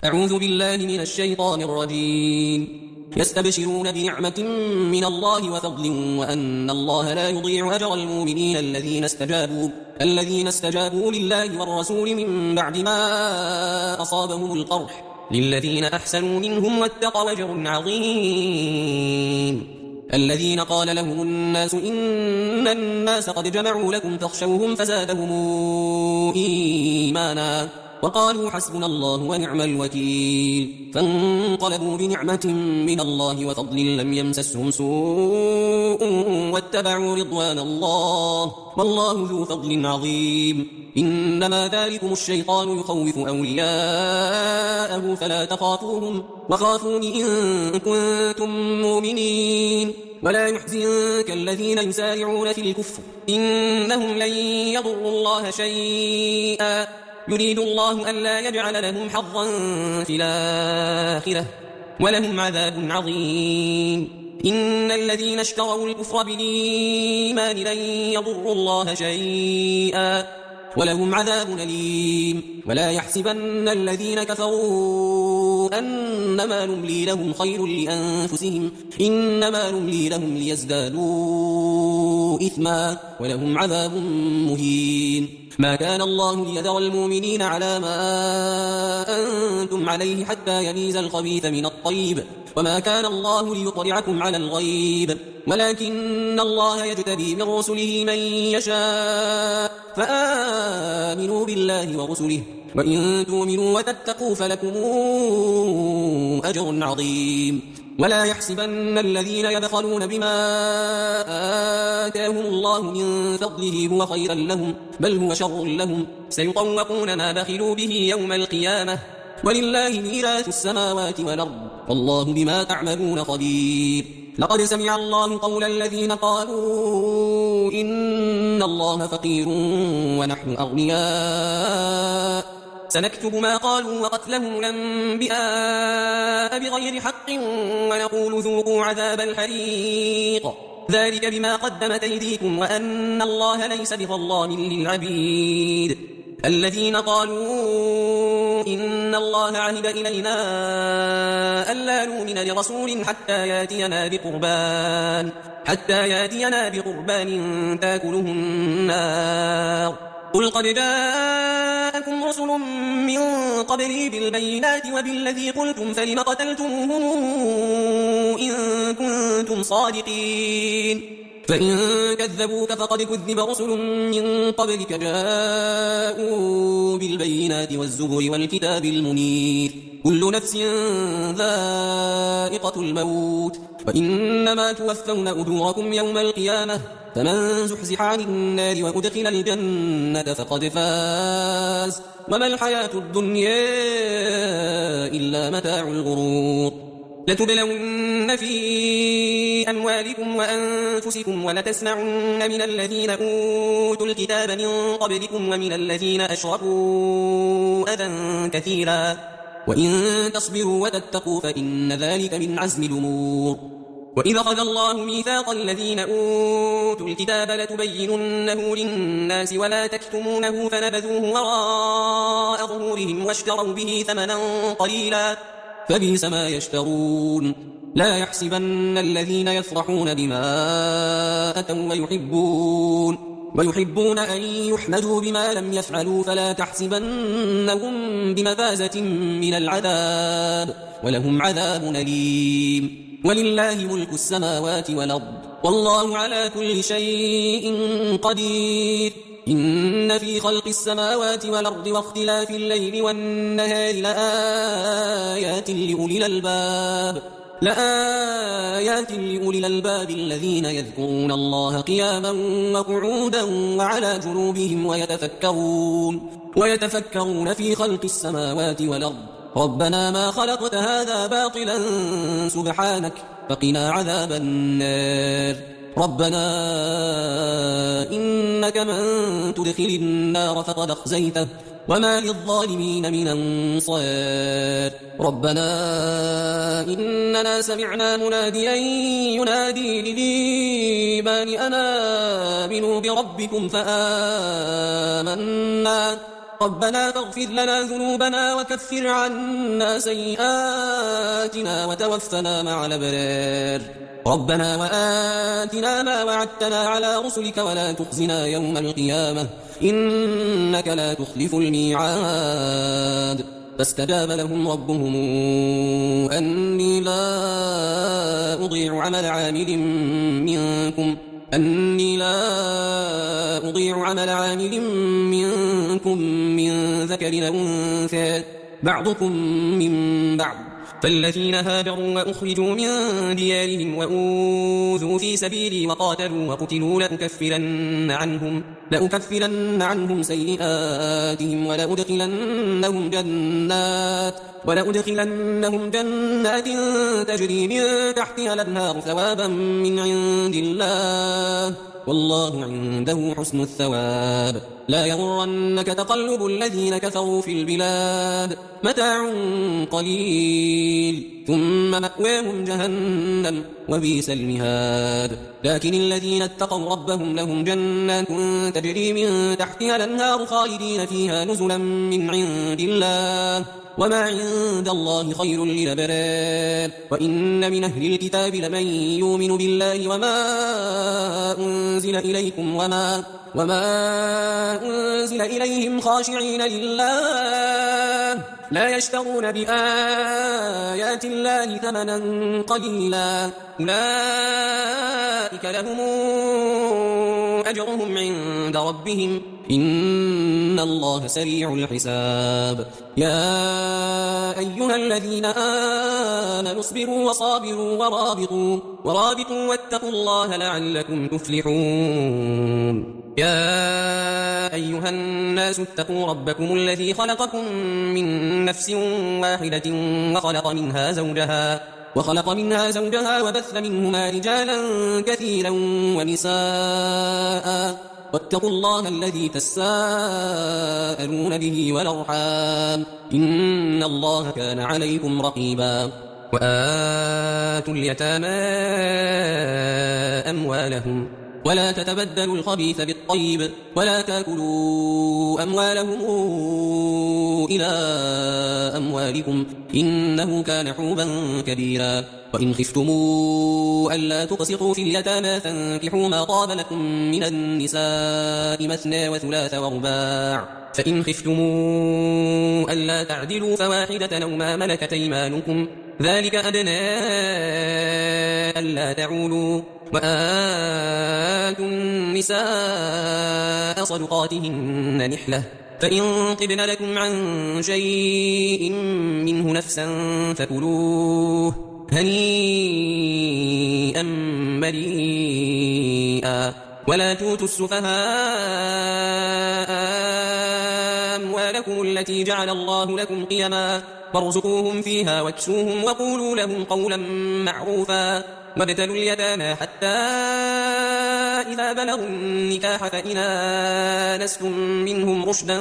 أعوذ بالله من الشيطان الرجيم. يستبشرون بنعمة من الله وفضل وأن الله لا يضيع أجر المؤمنين الذين استجابوا لله والرسول من بعد ما أصابهم القرح للذين أحسنوا منهم واتقوا أجر عظيم. الذين قال لهم الناس إن الناس قد جمعوا لكم فاخشوهم فزادهم إيمانا وقالوا حسبنا الله ونعم الوكيل. فانقلبوا بنعمة من الله وفضل لم يمسسهم سوء واتبعوا رضوان الله والله ذو فضل عظيم. إنما ذلكم الشيطان يخوف أولياءه فلا تخافوهم وخافون إن كنتم مؤمنين. ولا يحزنك الذين يسارعون في الكفر إنهم لن يضروا الله شيئا يريد الله ألا يجعل لهم حظا في الآخرة ولهم عذاب عظيم. إن الذين اشتروا الكفر بالإيمان لن يضروا الله شيئا ولهم عذاب أليم. ولا يحسبن الذين كفروا أنما نملي لهم خير لأنفسهم إنما نملي لهم ليزدادوا إثما ولهم عذاب مهين. ما كان الله ليذر المؤمنين على ما أنتم عليه حتى يميز الخبيث من الطيب وما كان الله ليطلعكم على الغيب ولكن الله يجتبي من رسله من يشاء فآمنوا بالله ورسله وإن تؤمنوا وتتقوا فلكم أجر عظيم. ولا يحسبن الذين يبخلون بما آتاهم الله من فضله هو خيرا لهم بل هو شر لهم سيطوقون ما بخلوا به يوم القيامة ولله ميراث السماوات والأرض والله بما تعملون خبير. لقد سمع الله قول الذين قالوا إن الله فقير ونحن أغنياء سنكتب ما قالوا وقتلهم الأنبياء بغير حق ونقول ذوقوا عذاب الحريق ذلك بما قدمت أيديكم وأن الله ليس بظلام للعبيد. الذين قالوا إن الله عهد إلينا ألا نؤمن لرسول حتى ياتينا بقربان تاكله النار قل قد جاءكم رسل من قبلي بالبينات وبالذي قلتم فلم قتلتموهم إن كنتم صادقين. فإن كذبوك فقد كذب رسل من قبلك جاءوا بالبينات والزبر والكتاب المنير كل نفس ذائقة الموت وإنما توفون أجوركم يوم القيامة فمن زحزح عن النار وأدخل الجنة فقد فاز وما الحياة الدنيا إلا متاع الغرور. لتبلون في أموالكم وأنفسكم ولتسمعن من الذين أوتوا الكتاب من قبلكم ومن الذين أشركوا أذى كثيرا وإن تصبروا وتتقوا فإن ذلك من عزم الأمور. وإذا أخذ الله ميثاق الذين أوتوا الكتاب لتبيننه للناس ولا تكتمونه فنبذوه وراء ظهورهم واشتروا به ثمنا قليلا فبئس ما يشترون. لا يحسبن الذين يفرحون بما أتوا ويحبون أن يحمدوا بما لم يفعلوا فلا تحسبنهم بمفازة من العذاب ولهم عذاب أليم. ولله ملك السماوات والأرض والله على كل شيء قدير. إن في خلق السماوات والأرض واختلاف الليل والنهار لآيات لأولي الألباب الذين يذكرون الله قياما وقعودا وعلى جنوبهم ويتفكرون في خلق السماوات والأرض ربنا ما خلقت هذا باطلا سبحانك فقنا عذاب النار. ربنا إنك من تدخل النار فقد أخزيته وما للظالمين من أنصار. ربنا إننا سمعنا مناديا ينادي للإيمان أن آمنوا بربكم فآمنا ربنا فاغفر لنا ذنوبنا وكفر عنا سيئاتنا وتوفنا مع الأبرار ربنا وآتنا ما وعدتنا على رسلك ولا تخزنا يوم القيامة إنك لا تخلف الميعاد فاستجاب لهم ربهم أني لا أضيع عمل عامل منكم من ذكر أو أنثى بعضكم من بعض فالذين هاجروا وأخرجوا من ديارهم وأوذوا في سبيلي وقاتلوا وقتلوا لأكفرن عنهم سيئاتهم ولأدخلنهم جنات تجري من تحتها الأنهار ثوابا من عند الله والله عنده حسن الثواب لا يغرنك تقلب الذين كفروا في البلاد متاع قليل ثم مأواهم جهنم وبئس المهاد لكن الذين اتقوا ربهم لهم جنات تجري من تحتها الأنهار خالدين فيها نزلا من عند الله وما عند الله خير للأبرار وإن من أهل الكتاب لمن يؤمن بالله وما أنزل إليكم وما أنزل إليهم خاشعين لله لا يشترون بآيات الله ثمنا قليلا أولئك لهم أجرهم عند ربهم إن الله سريع الحساب يا أيها الذين آمنوا اصبروا وصابروا ورابطوا واتقوا الله لعلكم تفلحون يا أيها الناس اتقوا ربكم الذي خلقكم من نفس واحدة وخلق منها زوجها وبث منهما رجالا كثيرا ونساء واتقوا الله الذي تساءلون به والأرحام إن الله كان عليكم رقيبا وآتوا اليتامى أموالهم ولا تتبدلوا الخبيث بالطيب ولا تأكلوا أموالهم إلى أموالكم إنه كان حوبا كبيرا وإن خفتموا ألا تقسطوا في اليتامى فانكحوا ما طاب لكم من النساء مثنى وثلاث ورباع فإن خفتموا ألا تعدلوا فواحدة أو ما ملكت أيمانكم ذلك أدنى ألا تعولوا وآتوا النساء صدقاتهن نحلة فإن طبن لكم عن شيء منه نفسا فكلوه هنيئا مريئا ولا توتوا السفهاء أموالكم التي جعل الله لكم قيما وارزقوهم فيها واكسوهم وقولوا لهم قولا معروفا وابتلوا اليتامى حتى إذا بلغوا النكاح فإن آنستم منهم رشدا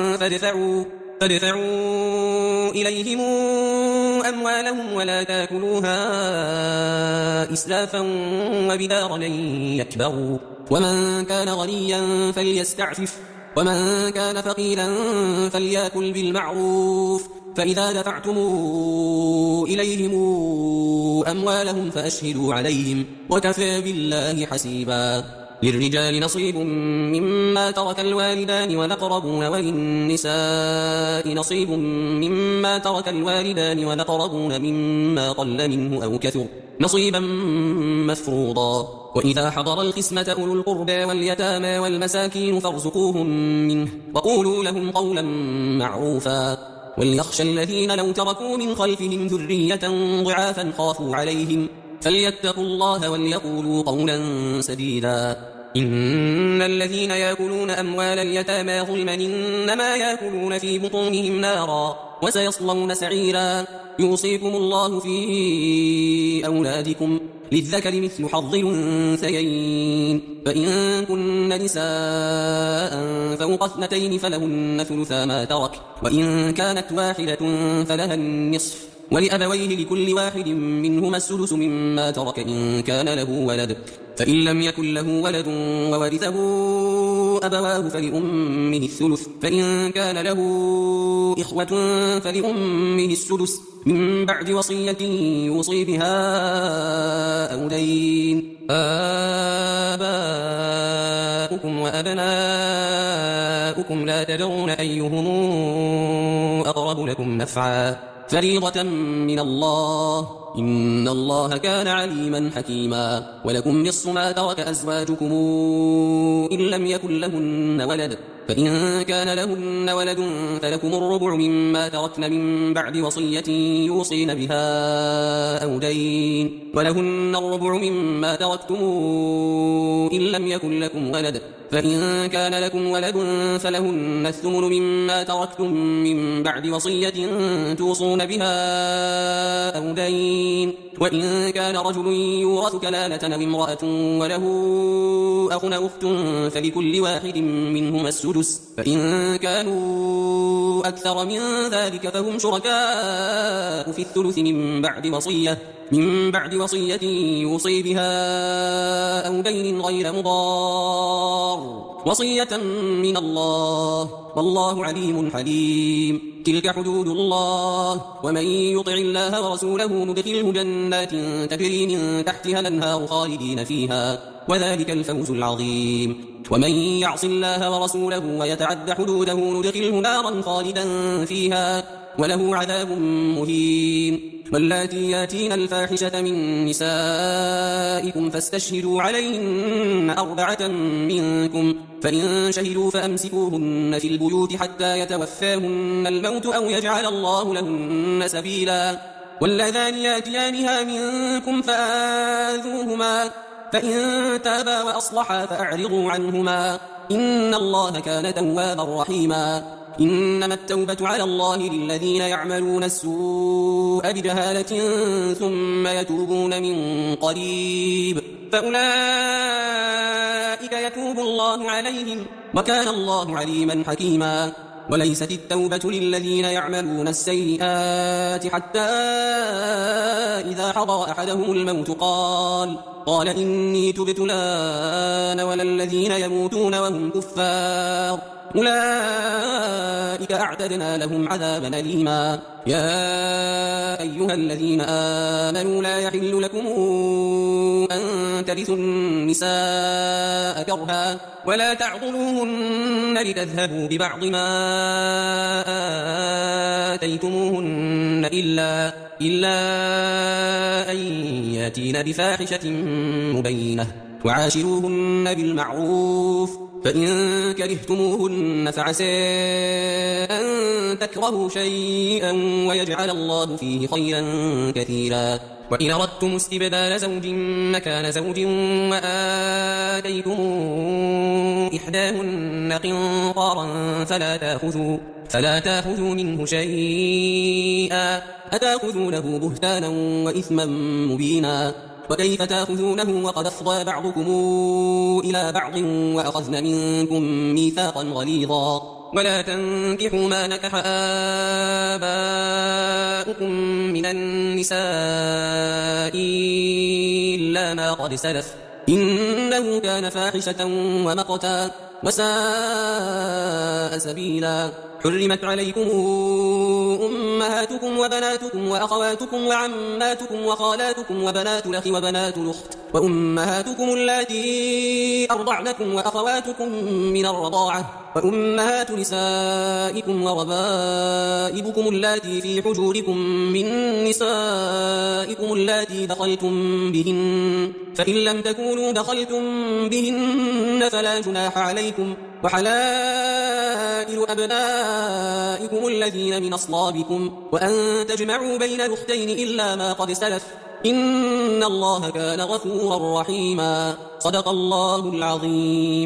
فادفعوا إليهم أموالهم ولا تاكلوها إسلافا وبدارا يكبروا ومن كان غنيا فليستعفف ومن كان فقيرا فليأكل بالمعروف فإذا دفعتم إليهم أموالهم فأشهدوا عليهم وكفى بالله حسيبا للرجال نصيب مما ترك الوالدان والأقربون وللنساء نصيب مما ترك الوالدان والأقربون مما قل منه أو كثر نصيبا مفروضا وإذا حضر القسمة أولو القربى واليتامى والمساكين فارزقوهم منه وقولوا لهم قولا معروفا وليخشى الذين لو تركوا من خلفهم ذرية ضعافا خافوا عليهم فليتقوا الله وليقولوا قولا سديدا إن الذين يأكلون أموال اليتامى ظلما إنما يأكلون في بطونهم نارا وسيصلون سعيرا يوصيكم الله في أولادكم للذكر مثل حظ الأنثيين فإن كن نساء فوق اثنتين فلهن ثلثا ما ترك وإن كانت واحدة فلها النصف ولأبويه لكل واحد منهما السدس مما ترك إن كان له ولد، فإن لم يكن له ولد وورثه أبواه فلأمه الثلث، فإن كان له إخوة فلأمه السدس من بعد وصية يوصي بها أو دين. آباؤكم وأبناؤكم لا تدرون أيهم أقرب لكم نفعا فريضة من الله إن الله كان عليما حكيما. ولكم نصف ما ترك أزواجكم إن لم يكن لهن ولد، فإن كان لهن ولد فلكم الربع مما تركن من بعد وصية يوصين بها أو دين، ولهن الربع مما تركتم إن لم يكن لكم ولد، فإن كان لكم ولد فلهن الثمن مما تركتم من بعد وصية توصون بها أو دين. وإن كان رجل يورث كلالة أو امرأة وله أخ أو أخت فلكل واحد منهما السدس، فإن كانوا أكثر من ذلك فهم شركاء في الثلث من بعد وصية يوصي بها أو دين غير مضار، وصية من الله والله عليم حليم. تلك حدود الله ومن يطع الله ورسوله ندخله جنات تجري من تحتها الأنهار خالدين فيها وذلك الفوز العظيم. ومن يعص الله ورسوله ويتعد حدوده ندخله نارا خالدا فيها وله عذاب مهين. واللاتي ياتين الفاحشة من نسائكم فاستشهدوا عليهن 4 منكم، فإن شهدوا فأمسكوهن في البيوت حتى يتوفاهن الموت أو يجعل الله لهن سبيلا. واللذان ياتيانها منكم فآذوهما، فإن تابا وأصلحا فأعرضوا عنهما إن الله كان توابا رحيما. إنما التوبة على الله للذين يعملون السوء بجهالة ثم يتوبون من قريب فأولئك يتوب الله عليهم وكان الله عليما حكيما. وليست التوبة للذين يعملون السيئات حتى إذا حضر أحدهم الموت قال إني تبت الآن ولا الذين يموتون وهم كفار أولئك أعتدنا لهم عذابا أليما. يا أيها الذين آمنوا لا يحل لكم أن ترثوا النساء كرها ولا تعضلوهن لتذهبوا ببعض ما آتيتموهن إلا أن ياتين بفاحشة مبينة وعاشروهن بالمعروف، فإن كرهتموهن فعسى أن تكرهوا شيئا ويجعل الله فيه خيرا كثيرا. وإن أردتم استبدال زوج مكان زوج وآتيتم إحداهن قنطارا فلا تأخذوا منه شيئا أتأخذونه بهتانا وإثما مبينا. وكيف تأخذونه وقد أفضى بعضكم إلى بعض وأخذن منكم ميثاقا غليظا. ولا تنكحوا ما نكح آباؤكم من النساء إلا ما قد سلف إنه كان فاحشة ومقتا وساء سبيلا. حرمت عليكم أمهاتكم وبناتكم وأخواتكم وعماتكم وخالاتكم وبنات الأخ وبنات الأخت وأمهاتكم اللاتي أرضعنكم وأخواتكم من الرضاعة وأمهات نسائكم وربائبكم اللاتي في حجوركم من نسائكم اللاتي دخلتم بهن، فإن لم تكونوا دخلتم بهن فلا جناح عليكم. وحلائل أبنائكم الذين من أصلابكم وأن تجمعوا بين الأختين إلا ما قد سلف إن الله كان غفورا رحيما. صدق الله العظيم.